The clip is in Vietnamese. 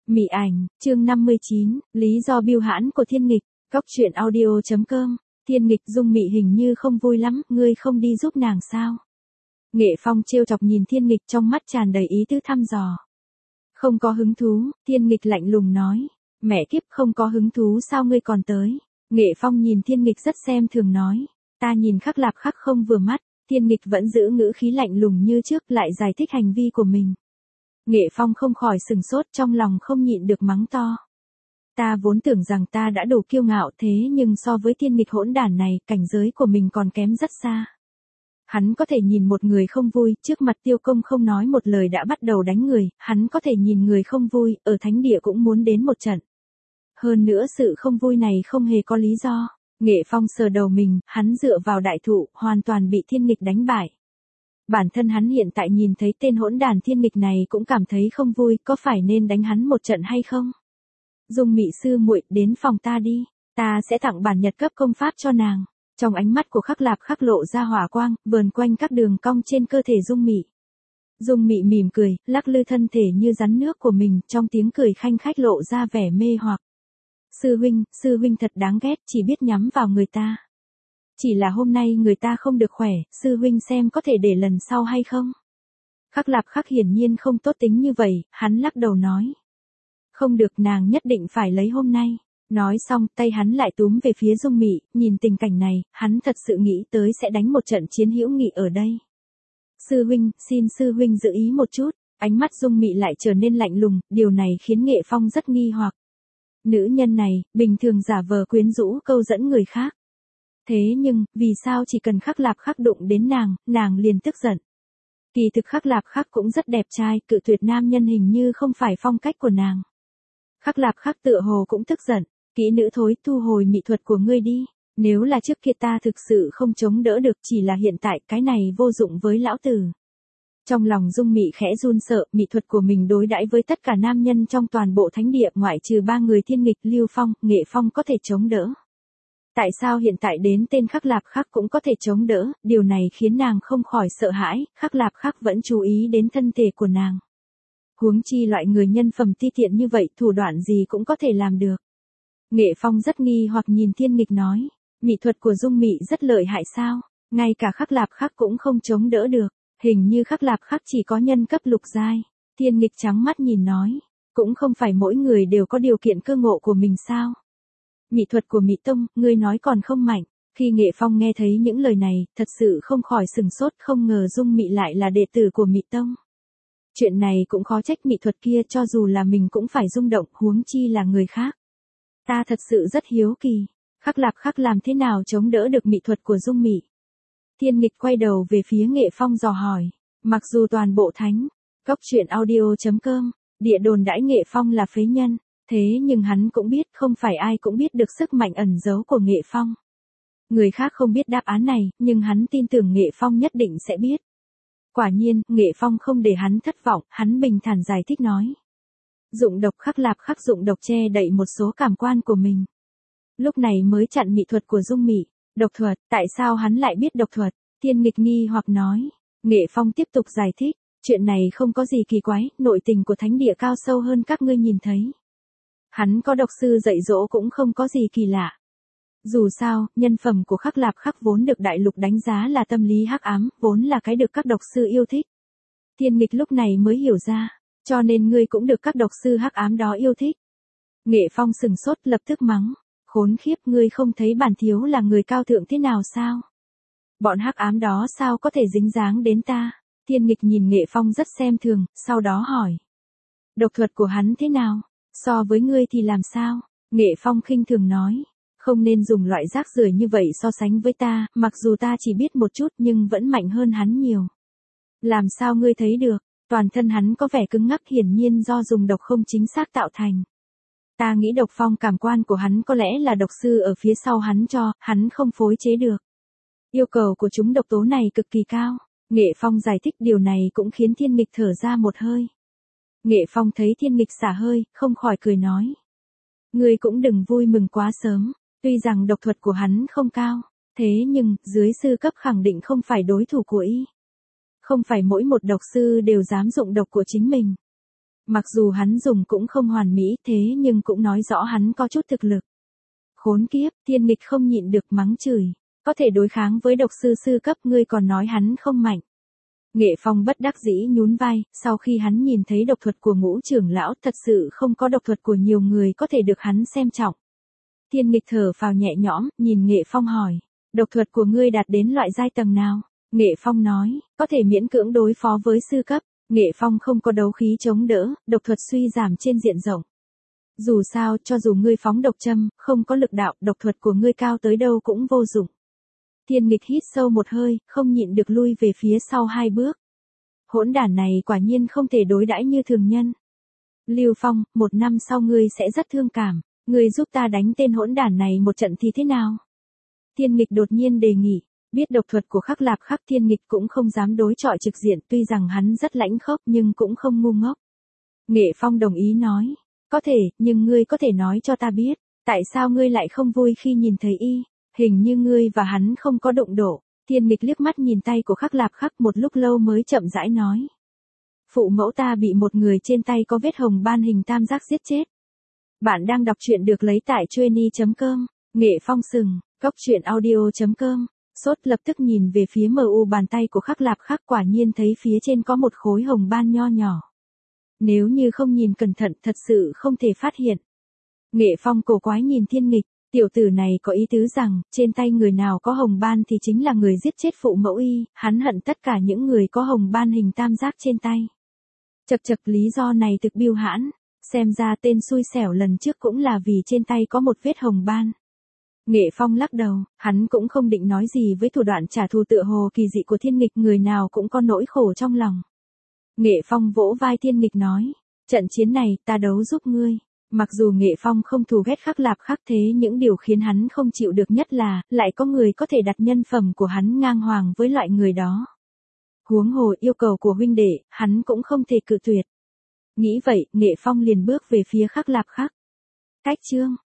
Mị ảnh, chương 59, lý do bưu hãn của Thiên Nghịch, góc truyện audio.com, Thiên Nghịch Dung Mị hình như không vui lắm, ngươi không đi giúp nàng sao? Nghệ Phong trêu chọc nhìn Thiên Nghịch trong mắt tràn đầy ý tứ thăm dò. Không có hứng thú, Thiên Nghịch lạnh lùng nói, mẹ kiếp không có hứng thú sao ngươi còn tới? Nghệ Phong nhìn Thiên Nghịch rất xem thường nói, ta nhìn Khắc Lạp Khắc không vừa mắt, Thiên Nghịch vẫn giữ ngữ khí lạnh lùng như trước lại giải thích hành vi của mình. Nghệ Phong không khỏi sừng sốt trong lòng không nhịn được mắng to. Ta vốn tưởng rằng ta đã đủ kiêu ngạo thế nhưng so với Thiên Nghịch hỗn đản này cảnh giới của mình còn kém rất xa. Hắn có thể nhìn một người không vui, trước mặt Tiêu Công không nói một lời đã bắt đầu đánh người, hắn có thể nhìn người không vui, ở thánh địa cũng muốn đến một trận. Hơn nữa sự không vui này không hề có lý do. Nghệ Phong sờ đầu mình, hắn dựa vào đại thụ, hoàn toàn bị Thiên Nghịch đánh bại. Bản thân hắn hiện tại nhìn thấy tên hỗn đàn Thiên Nghịch này cũng cảm thấy không vui, có phải nên đánh hắn một trận hay không? Dung Mị sư muội, đến phòng ta đi, ta sẽ tặng bản nhật cấp công pháp cho nàng. Trong ánh mắt của Khắc Lạp Khắc lộ ra hỏa quang, vờn quanh các đường cong trên cơ thể Dung Mị. Dung Mị mỉm cười, lắc lư thân thể như rắn nước của mình, trong tiếng cười khanh khách lộ ra vẻ mê hoặc. Sư huynh thật đáng ghét, chỉ biết nhắm vào người ta. Chỉ là hôm nay người ta không được khỏe, sư huynh xem có thể để lần sau hay không? Khắc Lạp Khắc hiển nhiên không tốt tính như vậy, hắn lắc đầu nói. Không được, nàng nhất định phải lấy hôm nay. Nói xong, tay hắn lại túm về phía Dung Mị, nhìn tình cảnh này, hắn thật sự nghĩ tới sẽ đánh một trận chiến hữu nghị ở đây. Sư huynh, xin sư huynh giữ ý một chút, ánh mắt Dung Mị lại trở nên lạnh lùng, điều này khiến Nghệ Phong rất nghi hoặc. Nữ nhân này, bình thường giả vờ quyến rũ câu dẫn người khác. Thế nhưng, vì sao chỉ cần Khắc Lạp Khắc đụng đến nàng liền tức giận. Kỳ thực Khắc Lạp Khắc cũng rất đẹp trai, cự tuyệt nam nhân hình như không phải phong cách của nàng. Khắc Lạp Khắc tựa hồ cũng tức giận, kỹ nữ thối, thu hồi mị thuật của ngươi đi, nếu là trước kia ta thực sự không chống đỡ được, chỉ là hiện tại cái này vô dụng với lão tử. Trong lòng Dung Mị khẽ run sợ, mị thuật của mình đối đãi với tất cả nam nhân trong toàn bộ thánh địa ngoại trừ 3 người Thiên Nghịch, Lưu Phong, Nghệ Phong có thể chống đỡ. Tại sao hiện tại đến tên Khắc Lạp Khắc cũng có thể chống đỡ, điều này khiến nàng không khỏi sợ hãi, Khắc Lạp Khắc vẫn chú ý đến thân thể của nàng. Huống chi loại người nhân phẩm ti tiện như vậy, thủ đoạn gì cũng có thể làm được. Nghệ Phong rất nghi hoặc nhìn Thiên Nghịch nói, mỹ thuật của Dung Mị rất lợi hại sao, ngay cả Khắc Lạp Khắc cũng không chống đỡ được, hình như Khắc Lạp Khắc chỉ có nhân cấp lục giai. Thiên Nghịch trắng mắt nhìn nói, cũng không phải mỗi người đều có điều kiện cơ ngộ của mình sao. Mỹ thuật của Mị Tông, ngươi nói còn không mạnh. Khi Nghệ Phong nghe thấy những lời này, thật sự không khỏi sừng sốt, không ngờ Dung Mị lại là đệ tử của Mị Tông. Chuyện này cũng khó trách mỹ thuật kia, cho dù là mình cũng phải rung động, huống chi là người khác. Ta thật sự rất hiếu kỳ, Khắc Lạp Khắc làm thế nào chống đỡ được mỹ thuật của Dung Mị? Thiên Nghịch quay đầu về phía Nghệ Phong dò hỏi, mặc dù toàn bộ thánh, góc truyện audio.com, địa đồn đãi Nghệ Phong là phế nhân, thế nhưng hắn cũng biết không phải ai cũng biết được sức mạnh ẩn giấu của Nghệ Phong. Người khác không biết đáp án này, nhưng hắn tin tưởng Nghệ Phong nhất định sẽ biết. Quả nhiên, Nghệ Phong không để hắn thất vọng, hắn bình thản giải thích nói. Dụng độc, Khắc Lạp Khắc dụng độc che đậy một số cảm quan của mình. Lúc này mới chặn mỹ thuật của Dung Mị. Độc thuật, tại sao hắn lại biết độc thuật? Thiên Nghịch nghi hoặc nói. Nghệ Phong tiếp tục giải thích, chuyện này không có gì kỳ quái, nội tình của thánh địa cao sâu hơn các ngươi nhìn thấy. Hắn có độc sư dạy dỗ cũng không có gì kỳ lạ. Dù sao, nhân phẩm của Khắc Lạp Khắc vốn được đại lục đánh giá là tâm lý hắc ám, vốn là cái được các độc sư yêu thích. Thiên Nghịch lúc này mới hiểu ra, cho nên ngươi cũng được các độc sư hắc ám đó yêu thích. Nghệ Phong sừng sốt lập tức mắng, khốn khiếp, ngươi không thấy bản thiếu là người cao thượng thế nào sao? Bọn hắc ám đó sao có thể dính dáng đến ta? Thiên Nghịch nhìn Nghệ Phong rất xem thường, sau đó hỏi. Độc thuật của hắn thế nào? So với ngươi thì làm sao? Nghệ Phong khinh thường nói. Không nên dùng loại rác rưởi như vậy so sánh với ta, mặc dù ta chỉ biết một chút nhưng vẫn mạnh hơn hắn nhiều. Làm sao ngươi thấy được, toàn thân hắn có vẻ cứng ngắc hiển nhiên do dùng độc không chính xác tạo thành. Ta nghĩ độc phong cảm quan của hắn có lẽ là độc sư ở phía sau hắn cho, hắn không phối chế được. Yêu cầu của chúng độc tố này cực kỳ cao. Nghệ Phong giải thích điều này cũng khiến Thiên Nghịch thở ra một hơi. Nghệ Phong thấy Thiên Nghịch xả hơi, không khỏi cười nói. Ngươi cũng đừng vui mừng quá sớm. Tuy rằng độc thuật của hắn không cao, thế nhưng, dưới sư cấp khẳng định không phải đối thủ của y. Không phải mỗi một độc sư đều dám dụng độc của chính mình. Mặc dù hắn dùng cũng không hoàn mỹ thế nhưng cũng nói rõ hắn có chút thực lực. Khốn kiếp, Thiên Nghịch không nhịn được mắng chửi. Có thể đối kháng với độc sư sư cấp ngươi còn nói hắn không mạnh. Nghệ Phong bất đắc dĩ nhún vai, sau khi hắn nhìn thấy độc thuật của Ngũ trưởng lão thật sự không có độc thuật của nhiều người có thể được hắn xem trọng. Thiên Nghịch thở phào nhẹ nhõm, nhìn Nghệ Phong hỏi, độc thuật của ngươi đạt đến loại giai tầng nào? Nghệ Phong nói, có thể miễn cưỡng đối phó với sư cấp. Nghệ Phong không có đấu khí chống đỡ, độc thuật suy giảm trên diện rộng. Dù sao, cho dù ngươi phóng độc châm, không có lực đạo, độc thuật của ngươi cao tới đâu cũng vô dụng. Thiên Nghịch hít sâu một hơi, không nhịn được lui về phía sau 2 bước. Hỗn đản này quả nhiên không thể đối đãi như thường nhân. Lưu Phong, 1 năm sau ngươi sẽ rất thương cảm, ngươi giúp ta đánh tên hỗn đản này một trận thì thế nào? Thiên Nghịch đột nhiên đề nghị, biết độc thuật của Khắc Lạp Khắc, Thiên Nghịch cũng không dám đối chọi trực diện, tuy rằng hắn rất lãnh khốc nhưng cũng không ngu ngốc. Nghệ Phong đồng ý nói, có thể, nhưng ngươi có thể nói cho ta biết, tại sao ngươi lại không vui khi nhìn thấy y? Hình như ngươi và hắn không có đụng độ. Thiên Nghịch liếc mắt nhìn tay của Khắc Lạp Khắc một lúc lâu mới chậm rãi nói. Phụ mẫu ta bị một người trên tay có vết hồng ban hình tam giác giết chết. Bạn đang đọc truyện được lấy tại Chueny.com. Nghệ Phong sừng, cốc truyện audio.com. Sốt lập tức nhìn về phía MU bàn tay của Khắc Lạp Khắc, quả nhiên thấy phía trên có một khối hồng ban nho nhỏ. Nếu như không nhìn cẩn thận thật sự không thể phát hiện. Nghệ Phong cổ quái nhìn Thiên Nghịch. Tiểu tử này có ý tứ rằng, trên tay người nào có hồng ban thì chính là người giết chết phụ mẫu y, hắn hận tất cả những người có hồng ban hình tam giác trên tay. Chật chật, lý do này thực biêu hãn, xem ra tên xui xẻo lần trước cũng là vì trên tay có một vết hồng ban. Nghệ Phong lắc đầu, hắn cũng không định nói gì với thủ đoạn trả thù tựa hồ kỳ dị của Thiên Nghịch, người nào cũng có nỗi khổ trong lòng. Nghệ Phong vỗ vai Thiên Nghịch nói, trận chiến này ta đấu giúp ngươi. Mặc dù Nghệ Phong không thù ghét Khắc Lạp Khắc thế những điều khiến hắn không chịu được nhất là, lại có người có thể đặt nhân phẩm của hắn ngang hoàng với loại người đó. Huống hồ yêu cầu của huynh đệ, hắn cũng không thể cự tuyệt. Nghĩ vậy, Nghệ Phong liền bước về phía Khắc Lạp Khắc. Cách chương